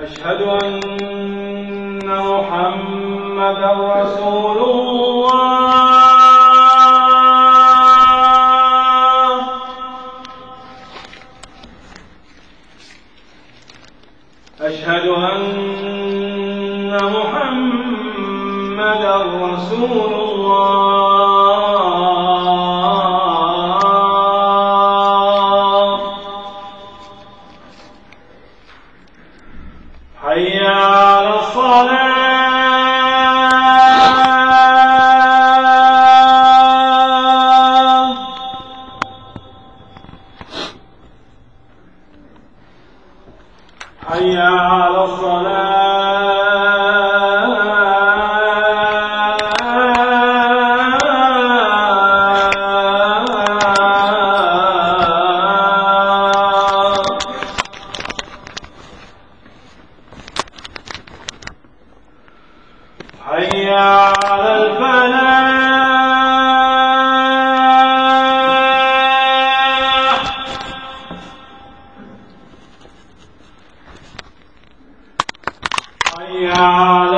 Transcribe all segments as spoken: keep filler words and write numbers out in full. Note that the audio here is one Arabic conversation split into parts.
أشهد أن محمدًا رسول الله. أشهد أن محمدًا رسول الله. حي على الصلاة. حي على الصلاة. حي على الفلاح. حي على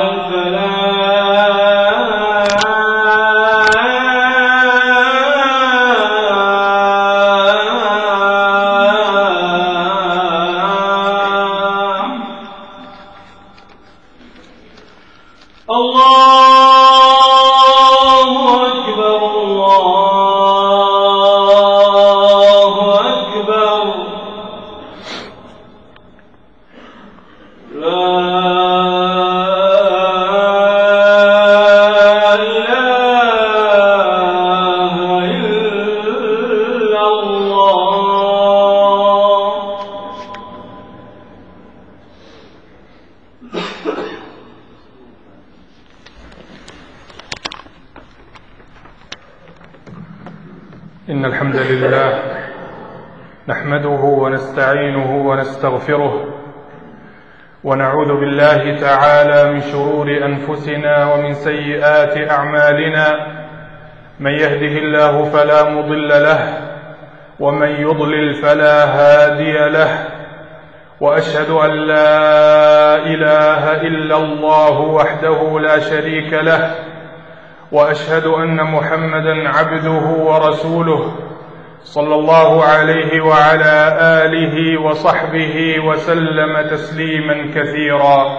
الفلاح. الله أكبر، الله أكبر. لا إله إلا الله. إن الحمد لله نحمده ونستعينه ونستغفره، ونعوذ بالله تعالى من شرور أنفسنا ومن سيئات أعمالنا. من يهده الله فلا مضل له، ومن يضلل فلا هادي له. وأشهد أن لا إله إلا الله وحده لا شريك له، وأشهد أن محمدًا عبده ورسوله صلى الله عليه وعلى آله وصحبه وسلم تسليمًا كثيرا.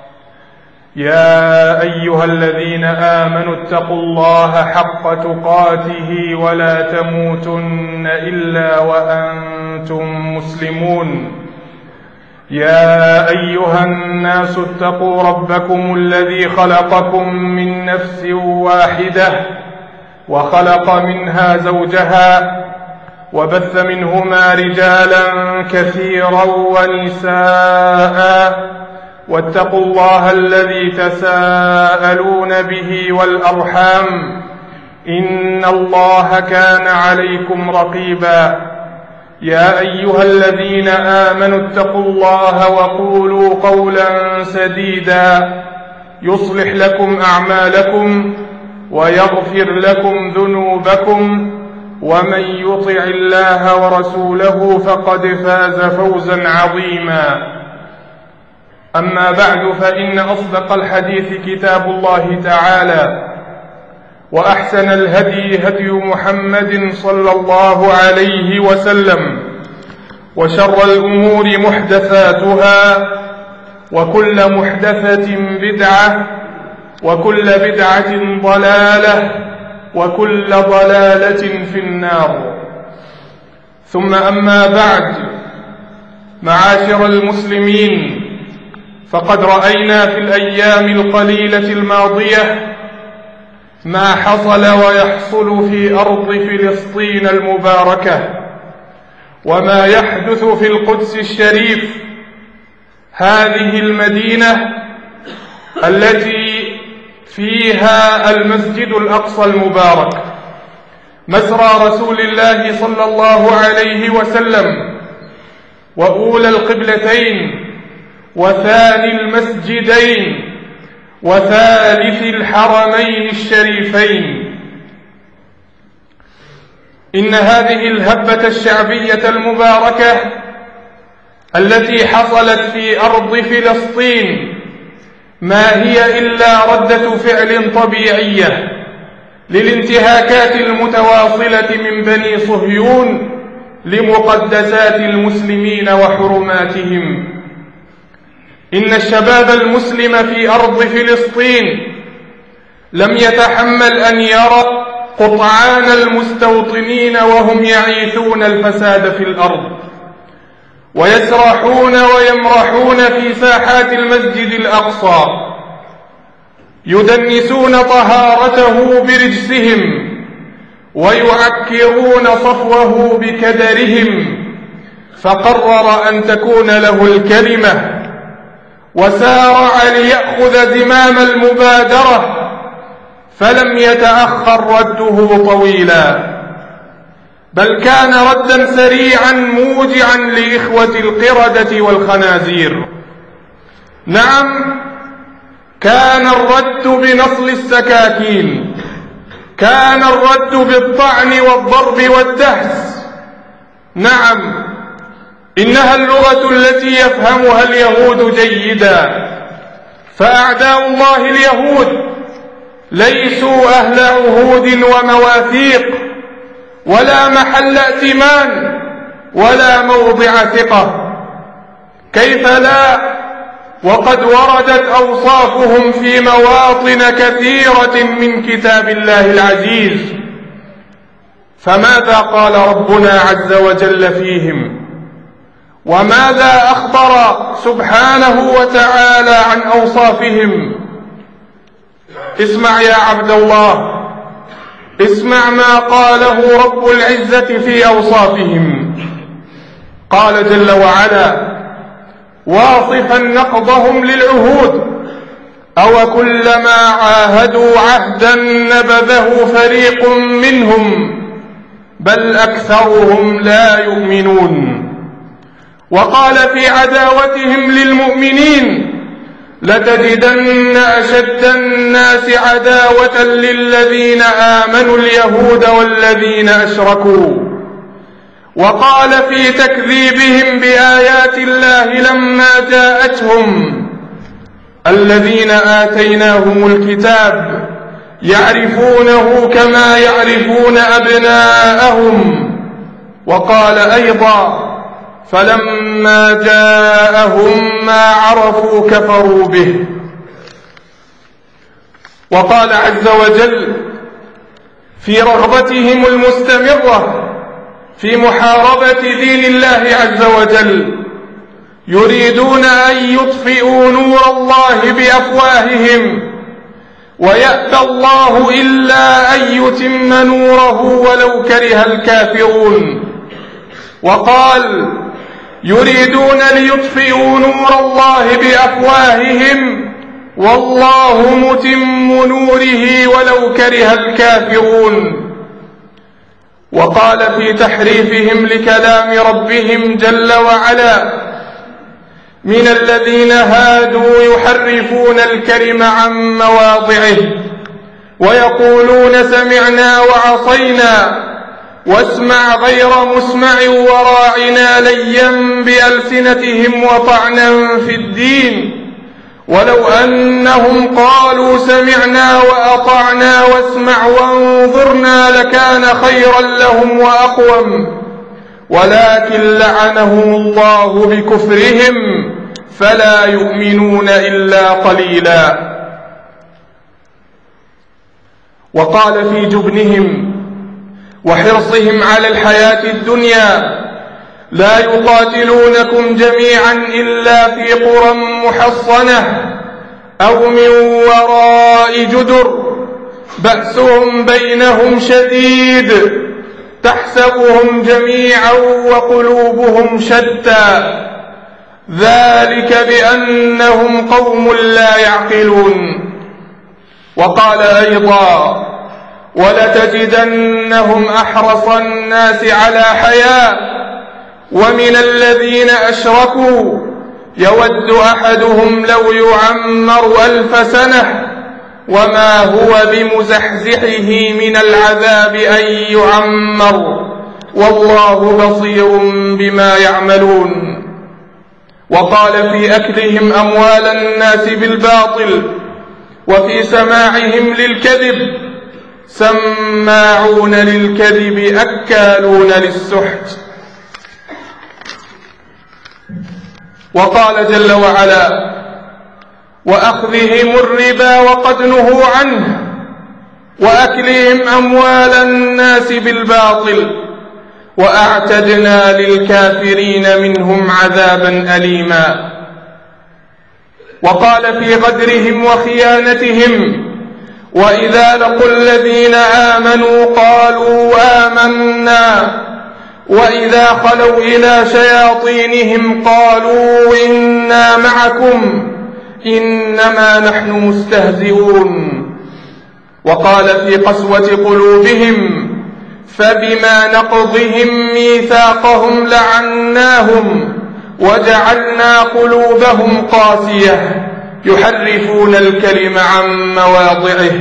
يا أيها الذين آمنوا اتقوا الله حق تقاته ولا تموتن إلا وأنتم مسلمون. يا أيها الناس اتقوا ربكم الذي خلقكم من نفس واحدة، وخلق منها زوجها، وبث منهما رجالا كثيرا ونساء. واتقوا الله الذي تساءلون به والأرحام، إن الله كان عليكم رقيبا. يا أيها الذين آمنوا اتقوا الله وقولوا قولا سديدا يصلح لكم أعمالكم ويغفر لكم ذنوبكم، ومن يطع الله ورسوله فقد فاز فوزا عظيما. أما بعد، فإن أصدق الحديث كتاب الله تعالى، وأحسن الهدي هدي محمد صلى الله عليه وسلم، وشر الأمور محدثاتها، وكل محدثة بدعة، وكل بدعة ضلالة، وكل ضلالة في النار. ثم أما بعد، معاشر المسلمين، فقد رأينا في الأيام القليلة الماضية ما حصل ويحصل في أرض فلسطين المباركة، وما يحدث في القدس الشريف، هذه المدينة التي فيها المسجد الأقصى المبارك، مسرى رسول الله صلى الله عليه وسلم، وأولى القبلتين، وثاني المسجدين، وثالث الحرمين الشريفين. إن هذه الهبة الشعبية المباركة التي حصلت في أرض فلسطين ما هي إلا ردة فعل طبيعية للانتهاكات المتواصلة من بني صهيون لمقدسات المسلمين وحرماتهم. إن الشباب المسلم في أرض فلسطين لم يتحمل أن يرى قطعان المستوطنين وهم يعيثون الفساد في الأرض ويسرحون ويمرحون في ساحات المسجد الأقصى، يدنسون طهارته برجسهم ويعكرون صفوه بكدرهم، فقرر أن تكون له الكلمة وسارع ليأخذ زمام المبادرة، فلم يتأخر رده طويلا، بل كان ردا سريعا موجعا لإخوة القردة والخنازير. نعم، كان الرد بنصل السكاكين، كان الرد بالطعن والضرب والدهس. نعم، إنها اللغة التي يفهمها اليهود جيدا، فأعداء الله اليهود ليسوا أهل عهود ومواثيق ولا محل ائتمان ولا موضع ثقة. كيف لا وقد وردت أوصافهم في مواطن كثيرة من كتاب الله العزيز. فماذا قال ربنا عز وجل فيهم؟ وماذا أخبر سبحانه وتعالى عن أوصافهم؟ اسمع يا عبد الله، اسمع ما قاله رب العزة في أوصافهم. قال جل وعلا واصفا نقضهم للعهود: أو كلما عاهدوا عهدا نبذه فريق منهم بل أكثرهم لا يؤمنون. وقال في عداوتهم للمؤمنين: لتجدن أشد الناس عداوة للذين آمنوا اليهود والذين أشركوا. وقال في تكذيبهم بآيات الله لما جاءتهم: الذين آتيناهم الكتاب يعرفونه كما يعرفون أبناءهم. وقال أيضا: فلما جاءهم ما عرفوا كفروا به. وقال عز وجل في رغبتهم المستمرة في محاربة دين الله عز وجل: يريدون أن يطفئوا نور الله بأفواههم ويأبى الله إلا أن يتم نوره ولو كره الكافرون. وقال: يريدون ليطفئوا نور الله بأفواههم والله متم نوره ولو كره الكافرون. وقال في تحريفهم لكلام ربهم جل وعلا: من الذين هادوا يحرفون الكلم عن مواضعه ويقولون سمعنا وعصينا واسمع غير مسمع وراعنا ليا بألسنتهم وطعنا في الدين، ولو أنهم قالوا سمعنا وأطعنا واسمع وانظرنا لكان خيرا لهم وأقوم، ولكن لعنهم الله بكفرهم فلا يؤمنون إلا قليلا. وقال في جبنهم وحرصهم على الحياة الدنيا: لا يقاتلونكم جميعا إلا في قرى محصنة أو من وراء جدر بأسهم بينهم شديد تحسبهم جميعا وقلوبهم شتى ذلك بأنهم قوم لا يعقلون. وقال أيضا: ولتجدنهم أحرص الناس على حياة ومن الذين أشركوا يود أحدهم لو يعمر ألف سنة وما هو بمزحزحه من العذاب أن يعمر والله بصير بما يعملون. وقال في أكلهم أموال الناس بالباطل وفي سماعهم للكذب سماعون للكذب أكالون للسحت. وقال جل وعلا: وأخذهم الربا وقد نهوا عنه وأكلهم أموال الناس بالباطل وأعتدنا للكافرين منهم عذابا أليما. وقال في غدرهم وخيانتهم: وإذا لقوا الذين آمنوا قالوا آمنا وإذا خلوا إلى شياطينهم قالوا إنا معكم إنما نحن مستهزئون. وقال في قسوة قلوبهم: فبما نقضهم ميثاقهم لعناهم وجعلنا قلوبهم قاسية يحرفون الكلم عن مواضعه.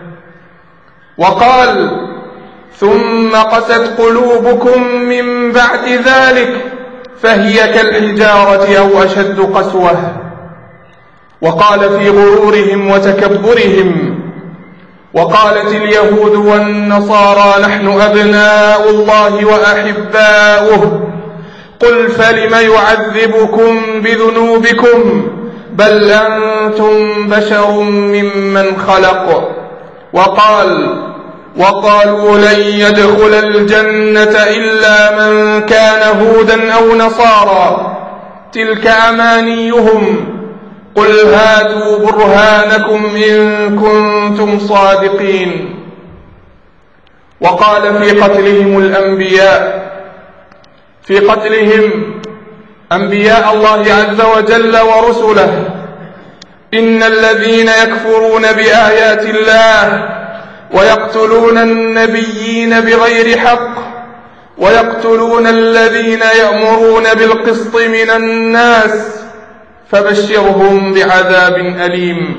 وقال: ثم قست قلوبكم من بعد ذلك فهي كالحجارة أو أشد قسوة. وقال في غرورهم وتكبرهم: وقالت اليهود والنصارى نحن أبناء الله وأحباؤه قل فلم يعذبكم بذنوبكم بل أنتم بشر ممن خلق. وقال: وقالوا لن يدخل الجنة إلا من كان هودا أو نصارى تلك أمانيهم قل هاتوا برهانكم إن كنتم صادقين. وقال في قتلهم الأنبياء في قتلهم أنبياء الله عز وجل ورسله: إن الذين يكفرون بآيات الله ويقتلون النبيين بغير حق ويقتلون الذين يأمرون بالقسط من الناس فبشرهم بعذاب أليم.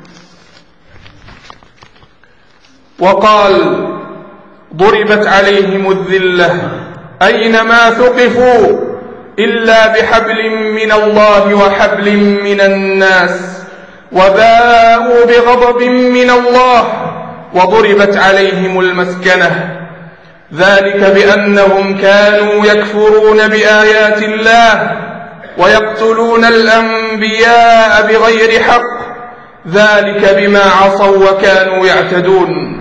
وقال: ضربت عليهم الذلة أينما ثقفوا إلا بحبل من الله وحبل من الناس وباءوا بغضب من الله وضربت عليهم المسكنة ذلك بأنهم كانوا يكفرون بآيات الله ويقتلون الأنبياء بغير حق ذلك بما عصوا وكانوا يعتدون.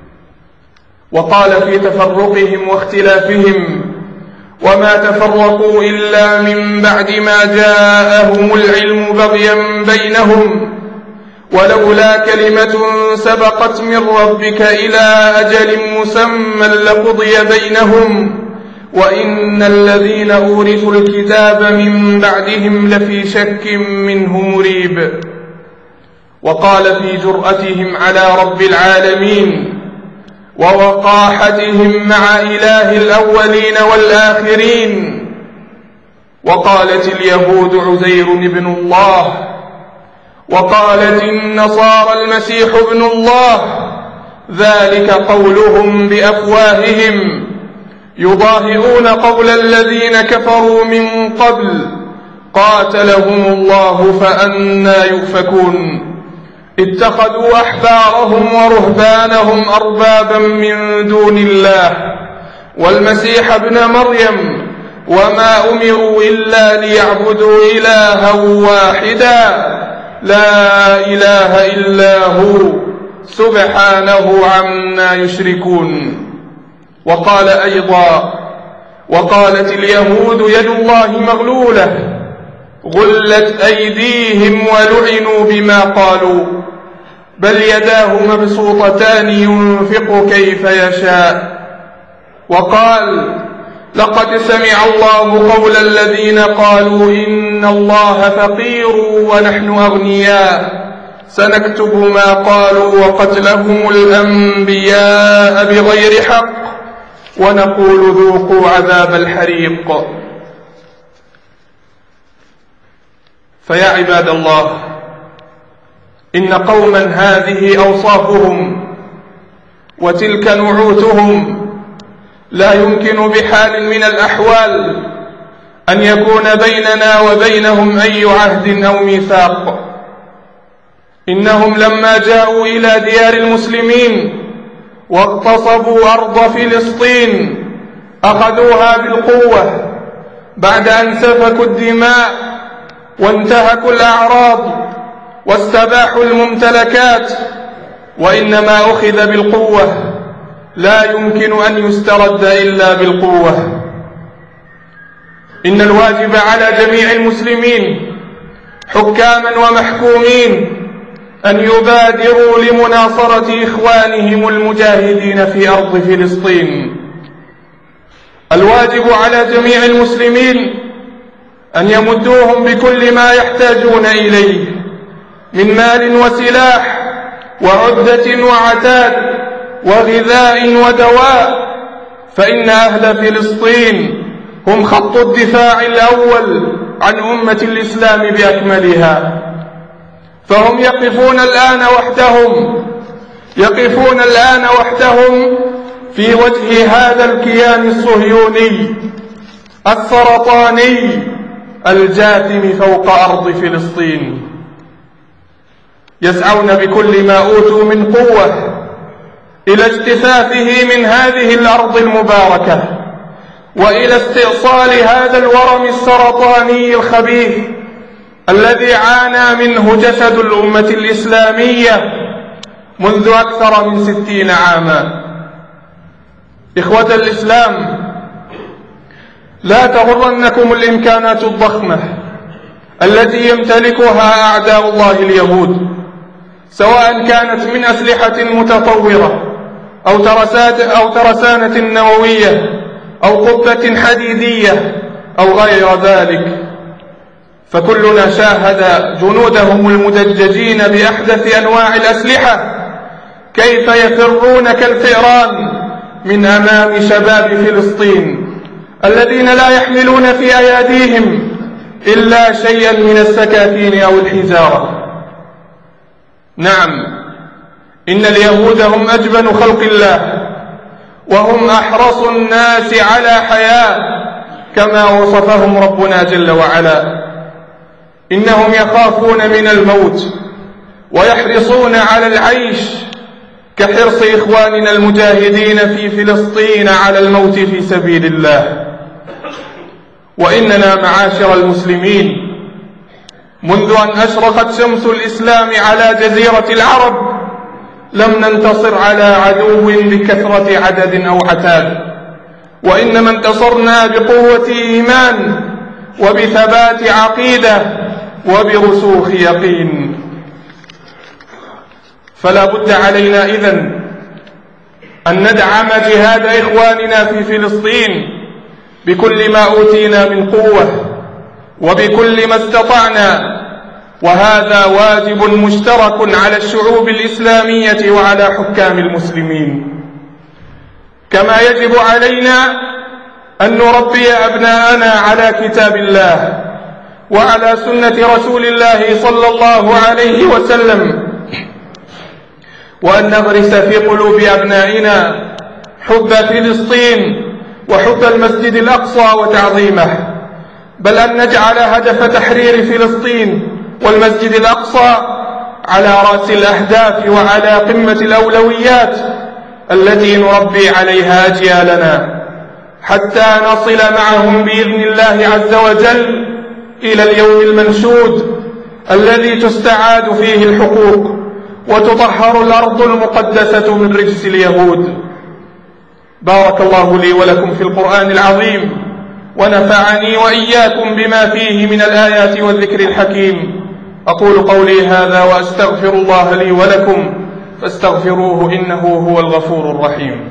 وقال في تفرقهم واختلافهم: وما تفرقوا إلا من بعد ما جاءهم العلم بغيا بينهم ولولا كلمة سبقت من ربك إلى أجل مسمى لقضي بينهم وإن الذين أورثوا الكتاب من بعدهم لفي شك منه مريب. وقال في جرأتهم على رب العالمين ووقاحتهم مع إله الأولين والآخرين: وقالت اليهود عزير ابن الله وقالت النصارى المسيح ابن الله ذلك قولهم بأفواههم يضاهئون قول الذين كفروا من قبل قاتلهم الله فأنى يؤفكون. اتخذوا أحبارهم ورهبانهم أربابا من دون الله والمسيح ابن مريم وما أمروا إلا ليعبدوا إلها واحدا لا إله إلا هو سبحانه عما يشركون. وقال أيضا: وقالت اليهود يد الله مغلولة غلت أيديهم ولعنوا بما قالوا بل يداه مبسوطتان ينفق كيف يشاء. وقال: لقد سمع الله قول الذين قالوا إن الله فقير ونحن أغنياء سنكتب ما قالوا وقتلهم الأنبياء بغير حق ونقول ذوقوا عذاب الحريق. فيا عباد الله، إن قوما هذه أوصافهم وتلك نعوتهم لا يمكن بحال من الأحوال أن يكون بيننا وبينهم أي عهد أو ميثاق. إنهم لما جاءوا إلى ديار المسلمين واغتصبوا أرض فلسطين أخذوها بالقوة بعد أن سفكوا الدماء وانتهكوا الأعراض واستباحوا الممتلكات، وإنما أخذ بالقوة لا يمكن أن يسترد إلا بالقوة. إن الواجب على جميع المسلمين حكاما ومحكومين أن يبادروا لمناصرة إخوانهم المجاهدين في أرض فلسطين. الواجب على جميع المسلمين أن يمدوهم بكل ما يحتاجون إليه من مال وسلاح وعدة وعتاد وغذاء ودواء، فإن أهل فلسطين هم خط الدفاع الأول عن أمة الإسلام بأكملها، فهم يقفون الآن وحدهم يقفون الآن وحدهم في وجه هذا الكيان الصهيوني السرطاني الجاثم فوق أرض فلسطين. يسعون بكل ما أوتوا من قوة إلى اجتثاثه من هذه الأرض المباركة وإلى استئصال هذا الورم السرطاني الخبيث الذي عانى منه جسد الأمة الإسلامية منذ أكثر من ستين عاما. إخوة الإسلام، لا تغرنكم الإمكانات الضخمة التي يمتلكها أعداء الله اليهود، سواء كانت من أسلحة متطورة أو ترسات أو ترسانة نووية أو قبة حديدية أو غير ذلك، فكلنا شاهد جنودهم المدججين بأحدث أنواع الأسلحة كيف يفرون كالفئران من أمام شباب فلسطين الذين لا يحملون في أيديهم إلا شيئا من السكاكين أو الحجارة. نعم، إن اليهود هم أجبن خلق الله، وهم أحرص الناس على حياة كما وصفهم ربنا جل وعلا. إنهم يخافون من الموت ويحرصون على العيش كحرص إخواننا المجاهدين في فلسطين على الموت في سبيل الله. وإننا معاشر المسلمين منذ أن أشرقت شمس الإسلام على جزيرة العرب لم ننتصر على عدو بكثرة عدد أو عتاد، وإنما انتصرنا بقوة إيمان وبثبات عقيدة وبرسوخ يقين. فلا بد علينا إذن أن ندعم جهاد إخواننا في فلسطين بكل ما أوتينا من قوة وبكل ما استطعنا، وهذا واجب مشترك على الشعوب الإسلامية وعلى حكام المسلمين. كما يجب علينا أن نربي أبناءنا على كتاب الله وعلى سنة رسول الله صلى الله عليه وسلم، وأن نغرس في قلوب أبنائنا حب فلسطين وحب المسجد الأقصى وتعظيمه، بل أن نجعل هدف تحرير فلسطين والمسجد الأقصى على رأس الأهداف وعلى قمة الأولويات التي نربي عليها أجيالنا حتى نصل معهم بإذن الله عز وجل إلى اليوم المنشود الذي تستعاد فيه الحقوق وتطهر الأرض المقدسة من رجس اليهود. بارك الله لي ولكم في القرآن العظيم، ونفعني وإياكم بما فيه من الآيات والذكر الحكيم. أقول قولي هذا وأستغفر الله لي ولكم فاستغفروه إنه هو الغفور الرحيم.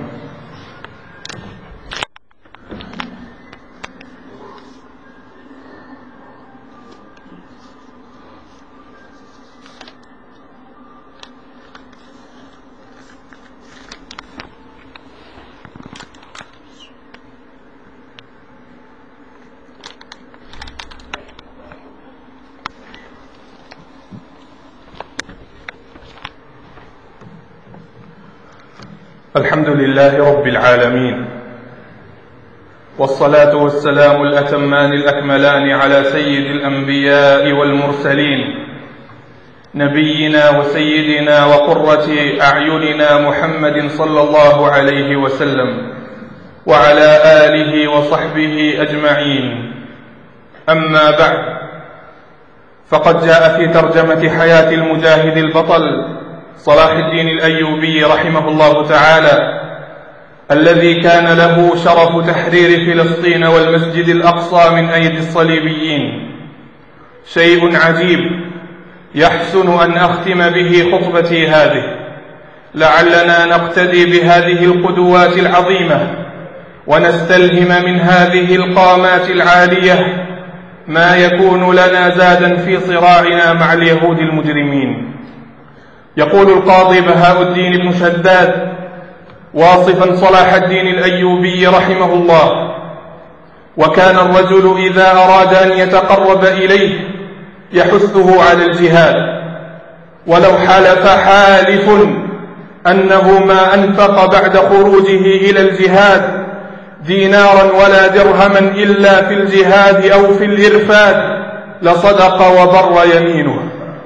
الحمد لله رب العالمين، والصلاة والسلام الأتمان الأكملان على سيد الأنبياء والمرسلين نبينا وسيدنا وقرة أعيننا محمد صلى الله عليه وسلم وعلى آله وصحبه أجمعين. أما بعد، فقد جاء في ترجمة حياة المجاهد البطل صلاح الدين الأيوبي رحمه الله تعالى، الذي كان له شرف تحرير فلسطين والمسجد الأقصى من أيدي الصليبيين، شيء عجيب يحسن أن أختم به خطبتي هذه، لعلنا نقتدي بهذه القدوات العظيمة ونستلهم من هذه القامات العالية ما يكون لنا زادا في صراعنا مع اليهود المجرمين. يقول القاضي بهاء الدين بن شداد واصفا صلاح الدين الأيوبي رحمه الله: وكان الرجل إذا أراد أن يتقرب إليه يحثه على الجهاد، ولو حلف حالف أنه ما أنفق بعد خروجه إلى الجهاد دينارا ولا درهما إلا في الجهاد أو في الإرفاد لصدق وبر يمينه.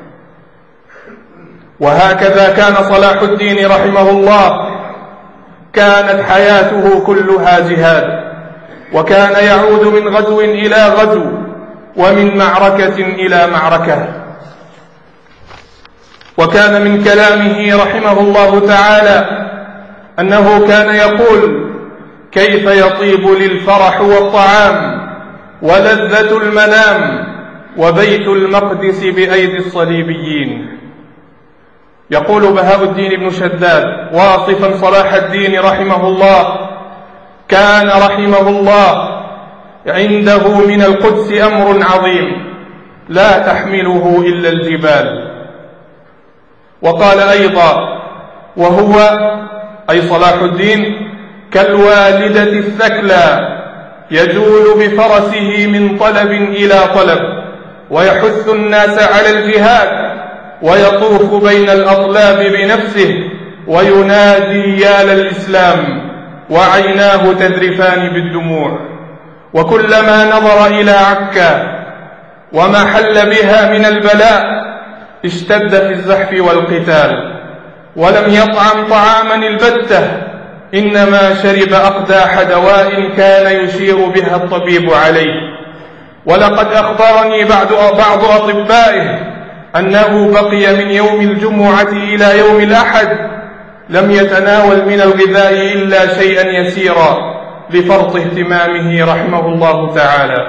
وهكذا كان صلاح الدين رحمه الله، كانت حياته كلها جهاد، وكان يعود من غزو إلى غزو ومن معركة إلى معركة. وكان من كلامه رحمه الله تعالى أنه كان يقول: كيف يطيب للفرح والطعام ولذة المنام وبيت المقدس بأيدي الصليبيين. يقول بهاء الدين بن شداد واصفا صلاح الدين رحمه الله: كان رحمه الله عنده من القدس أمر عظيم لا تحمله إلا الجبال. وقال أيضا: وهو أي صلاح الدين كالوالدة الثكلى يجول بفرسه من طلب إلى طلب، ويحث الناس على الجهاد، ويطوف بين الأطلاب بنفسه وينادي يا للإسلام، وعيناه تذرفان بالدموع. وكلما نظر إلى عكا وما حل بها من البلاء اشتد في الزحف والقتال، ولم يطعم طعاما البتة، إنما شرب أقداح دواء كان يشير بها الطبيب عليه. ولقد أخبرني بعض بعض أطبائه أنه بقي من يوم الجمعة إلى يوم الأحد لم يتناول من الغذاء إلا شيئا يسيرا لفرط اهتمامه رحمه الله تعالى.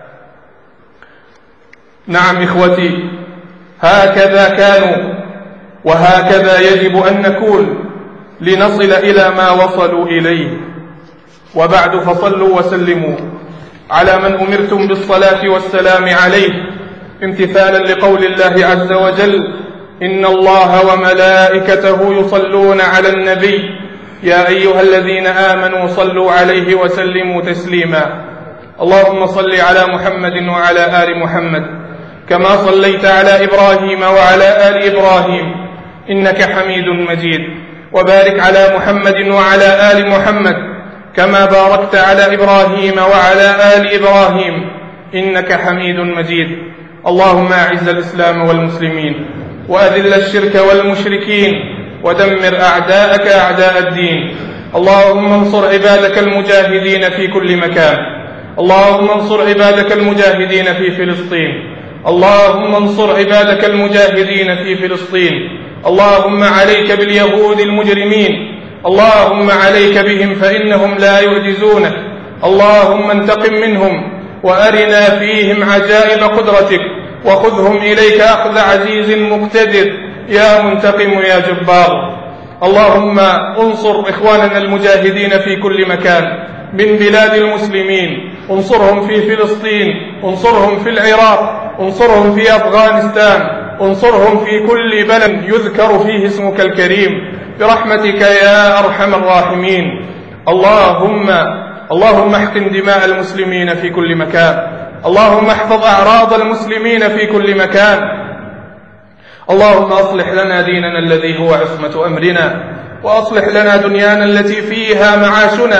نعم إخوتي، هكذا كانوا وهكذا يجب أن نكون لنصل إلى ما وصلوا إليه. وبعد، فصلوا وسلموا على من أمرتم بالصلاة والسلام عليه، امتثالا لقول الله عز وجل: إن الله وملائكته يصلون على النبي يا أيها الذين آمنوا صلوا عليه وسلموا تسليما. اللهم صل على محمد وعلى آل محمد كما صليت على إبراهيم وعلى آل إبراهيم إنك حميد مجيد، وبارك على محمد وعلى آل محمد كما باركت على إبراهيم وعلى آل إبراهيم إنك حميد مجيد. اللهم أعز الإسلام والمسلمين، وأذل الشرك والمشركين، ودمر أعداءك أعداء الدين. اللهم انصر عبادك المجاهدين في كل مكان. اللهم انصر عبادك المجاهدين في فلسطين. اللهم انصر عبادك المجاهدين في فلسطين. اللهم عليك باليهود المجرمين، اللهم عليك بهم فإنهم لا يعجزونك. اللهم انتقم منهم وأرنا فيهم عجائب قدرتك، وخذهم إليك أخذ عزيز مقتدر يا منتقم يا جبار. اللهم انصر إخواننا المجاهدين في كل مكان من بلاد المسلمين، انصرهم في فلسطين، انصرهم في العراق، انصرهم في أفغانستان، انصرهم في كل بلد يذكر فيه اسمك الكريم برحمتك يا أرحم الراحمين. اللهم اللهم احقن دماء المسلمين في كل مكان، اللهم احفظ أعراض المسلمين في كل مكان. اللهم أصلح لنا ديننا الذي هو عصمة أمرنا، وأصلح لنا دنيانا التي فيها معاشنا،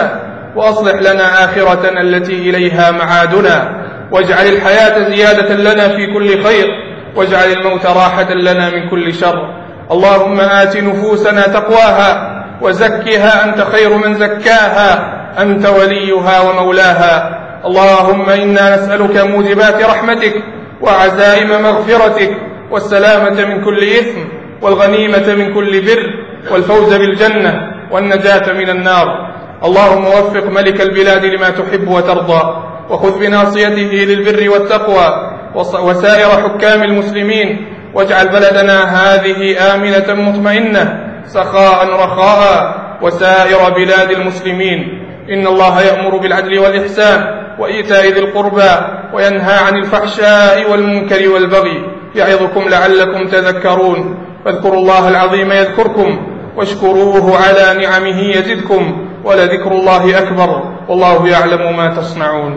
وأصلح لنا آخرتنا التي إليها معادنا، واجعل الحياة زيادة لنا في كل خير، واجعل الموت راحة لنا من كل شر. اللهم آت نفوسنا تقواها وزكها أنت خير من زكاها، أنت وليها ومولاها. اللهم إنا نسألك موجبات رحمتك وعزائم مغفرتك والسلامة من كل إثم والغنيمة من كل بر والفوز بالجنة والنجاة من النار. اللهم وفق ملك البلاد لما تحب وترضى، وخذ بناصيته للبر والتقوى وسائر حكام المسلمين، واجعل بلدنا هذه آمنة مطمئنة سخاء رخاء وسائر بلاد المسلمين. إن الله يأمر بالعدل والإحسان وإيتاء ذي القربى وينهى عن الفحشاء والمنكر والبغي، يعظكم لعلكم تذكرون. فاذكروا الله العظيم يذكركم واشكروه على نعمه يزدكم، ولذكر الله أكبر، والله يعلم ما تصنعون.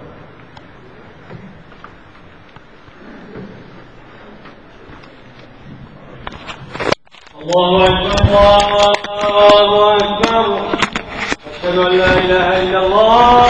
الله أكبر الله أكبر، أشهد أن لا إله إلا الله.